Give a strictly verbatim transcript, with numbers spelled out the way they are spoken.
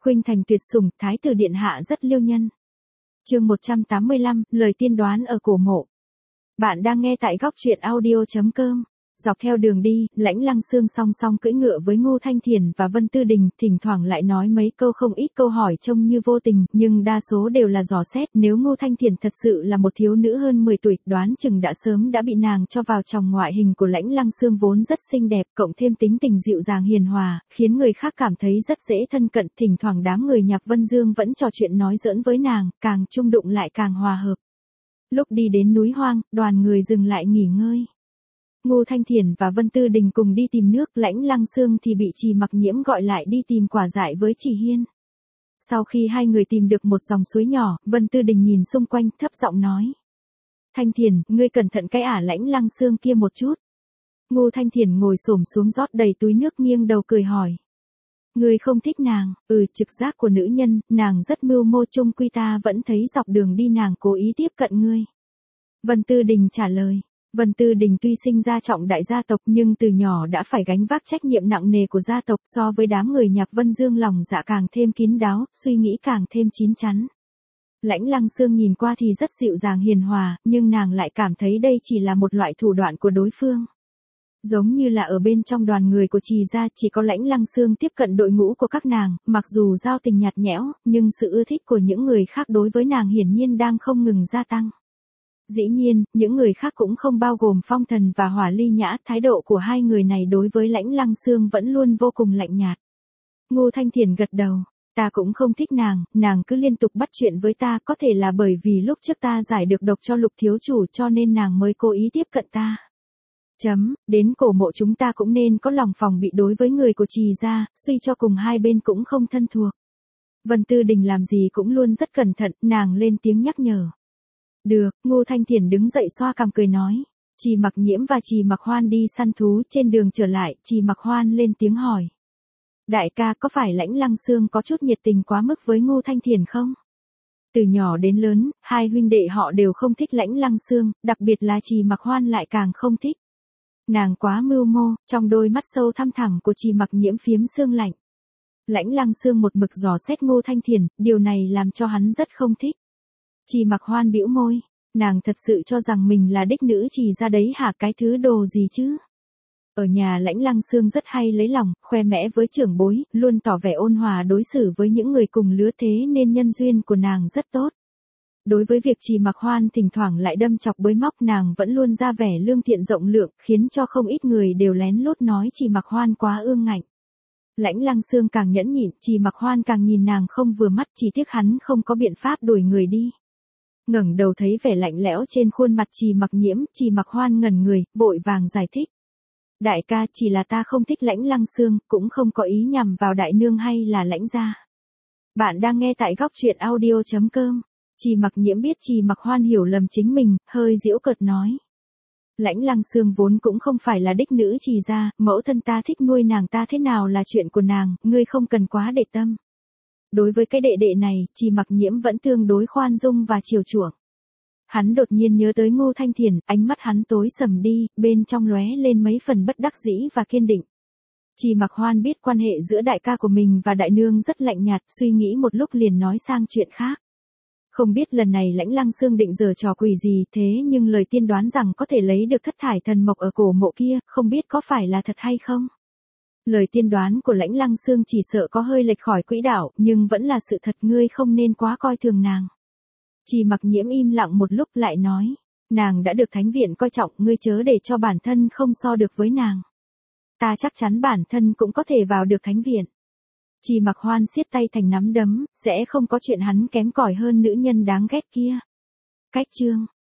Khuynh thành tuyệt sủng, thái tử điện hạ rất liêu nhân. Chương một trăm tám mươi lăm, lời tiên đoán ở cổ mộ. Bạn đang nghe tại góc truyện audio chấm com. Dọc theo đường đi, Lãnh Lăng Xương song song cưỡi ngựa với Ngô Thanh Thiền và Vân Tư Đình, thỉnh thoảng lại nói mấy câu không ít câu hỏi trông như vô tình, nhưng đa số đều là dò xét. Nếu Ngô Thanh Thiền thật sự là một thiếu nữ hơn mười tuổi, đoán chừng đã sớm đã bị nàng cho vào trong. Ngoại hình của Lãnh Lăng Xương vốn rất xinh đẹp, cộng thêm tính tình dịu dàng hiền hòa, khiến người khác cảm thấy rất dễ thân cận. Thỉnh thoảng đám người Nhạc Vân Dương vẫn trò chuyện nói giỡn với nàng, càng chung đụng lại càng hòa hợp. Lúc đi đến núi hoang, đoàn người dừng lại nghỉ ngơi. Ngô Thanh Thiền và Vân Tư Đình cùng đi tìm nước, Lãnh Lăng Xương thì bị Trì Mặc Nhiễm gọi lại đi tìm quả dại với Trì Hiên. Sau khi hai người tìm được một dòng suối nhỏ, Vân Tư Đình nhìn xung quanh, thấp giọng nói: Thanh Thiền, ngươi cẩn thận cái ả Lãnh Lăng Xương kia một chút. Ngô Thanh Thiền ngồi xổm xuống rót đầy túi nước, nghiêng đầu cười hỏi: Ngươi không thích nàng? Ừ, trực giác của nữ nhân, nàng rất mưu mô, chung quy ta vẫn thấy dọc đường đi nàng cố ý tiếp cận ngươi. Vân Tư Đình trả lời. Vân Tư Đình tuy sinh ra trọng đại gia tộc nhưng từ nhỏ đã phải gánh vác trách nhiệm nặng nề của gia tộc, so với đám người Nhạc Vân Dương lòng dạ càng thêm kín đáo, suy nghĩ càng thêm chín chắn. Lãnh Lăng Xương nhìn qua thì rất dịu dàng hiền hòa, nhưng nàng lại cảm thấy đây chỉ là một loại thủ đoạn của đối phương. Giống như là ở bên trong đoàn người của Trì gia chỉ có Lãnh Lăng Xương tiếp cận đội ngũ của các nàng, mặc dù giao tình nhạt nhẽo, nhưng sự ưa thích của những người khác đối với nàng hiển nhiên đang không ngừng gia tăng. Dĩ nhiên, những người khác cũng không bao gồm Phong Thần và Hỏa Ly Nhã, thái độ của hai người này đối với Lãnh Lăng Xương vẫn luôn vô cùng lạnh nhạt. Ngô Thanh Thiền gật đầu, ta cũng không thích nàng, nàng cứ liên tục bắt chuyện với ta, có thể là bởi vì lúc trước ta giải được độc cho Lục thiếu chủ cho nên nàng mới cố ý tiếp cận ta. Chấm, đến cổ mộ chúng ta cũng nên có lòng phòng bị đối với người của Trì gia, suy cho cùng hai bên cũng không thân thuộc. Vân Tư Đình làm gì cũng luôn rất cẩn thận, nàng lên tiếng nhắc nhở. Được, Ngô Thanh Thiền đứng dậy xoa cằm cười nói. Trì Mặc Nhiễm và Trì Mặc Hoan đi săn thú, trên đường trở lại, Trì Mặc Hoan lên tiếng hỏi: Đại ca, có phải Lãnh Lăng Xương có chút nhiệt tình quá mức với Ngô Thanh Thiền không? Từ nhỏ đến lớn, hai huynh đệ họ đều không thích Lãnh Lăng Xương, đặc biệt là Trì Mặc Hoan lại càng không thích. Nàng quá mưu mô, trong đôi mắt sâu thăm thẳm của Trì Mặc Nhiễm phiếm sương lạnh. Lãnh Lăng Xương một mực dò xét Ngô Thanh Thiền, điều này làm cho hắn rất không thích. Trì Mặc Hoan bĩu môi, nàng thật sự cho rằng mình là đích nữ Trì gia đấy hả, cái thứ đồ gì chứ? Ở nhà Lãnh Lăng Xương rất hay lấy lòng, khoe mẽ với trưởng bối, luôn tỏ vẻ ôn hòa đối xử với những người cùng lứa, thế nên nhân duyên của nàng rất tốt. Đối với việc Trì Mặc Hoan thỉnh thoảng lại đâm chọc bới móc, nàng vẫn luôn ra vẻ lương thiện rộng lượng, khiến cho không ít người đều lén lút nói Trì Mặc Hoan quá ương ngạnh. Lãnh Lăng Xương càng nhẫn nhịn, Trì Mặc Hoan càng nhìn nàng không vừa mắt, chỉ tiếc hắn không có biện pháp đuổi người đi. Ngẩng đầu thấy vẻ lạnh lẽo trên khuôn mặt Trì Mặc Nhiễm, Trì Mặc Hoan ngẩn người, vội vàng giải thích. Đại ca, chỉ là ta không thích Lãnh Lăng Xương, cũng không có ý nhằm vào đại nương hay là Lãnh gia. Bạn đang nghe tại góc truyện audio chấm com. Trì Mặc Nhiễm biết Trì Mặc Hoan hiểu lầm chính mình, hơi giễu cợt nói. Lãnh Lăng Xương vốn cũng không phải là đích nữ Trì gia, mẫu thân ta thích nuôi nàng ta thế nào là chuyện của nàng, ngươi không cần quá để tâm. Đối với cái đệ đệ này, Trì Mặc Nhiễm vẫn tương đối khoan dung và chiều chuộng. Hắn đột nhiên nhớ tới Ngô Thanh Thiền, ánh mắt hắn tối sầm đi, bên trong lóe lên mấy phần bất đắc dĩ và kiên định. Trì Mặc Hoan biết quan hệ giữa đại ca của mình và đại nương rất lạnh nhạt, suy nghĩ một lúc liền nói sang chuyện khác. Không biết lần này Lãnh Lăng Xương định giở trò quỷ gì, thế nhưng lời tiên đoán rằng có thể lấy được thất thải thần mộc ở cổ mộ kia, không biết có phải là thật hay không? Lời tiên đoán của Lãnh Lăng Xương chỉ sợ có hơi lệch khỏi quỹ đạo, nhưng vẫn là sự thật, ngươi không nên quá coi thường nàng. Trì Mặc Nhiễm im lặng một lúc lại nói, nàng đã được thánh viện coi trọng, ngươi chớ để cho bản thân không so được với nàng. Ta chắc chắn bản thân cũng có thể vào được thánh viện. Trì Mặc Hoan siết tay thành nắm đấm, sẽ không có chuyện hắn kém cỏi hơn nữ nhân đáng ghét kia. Cách chương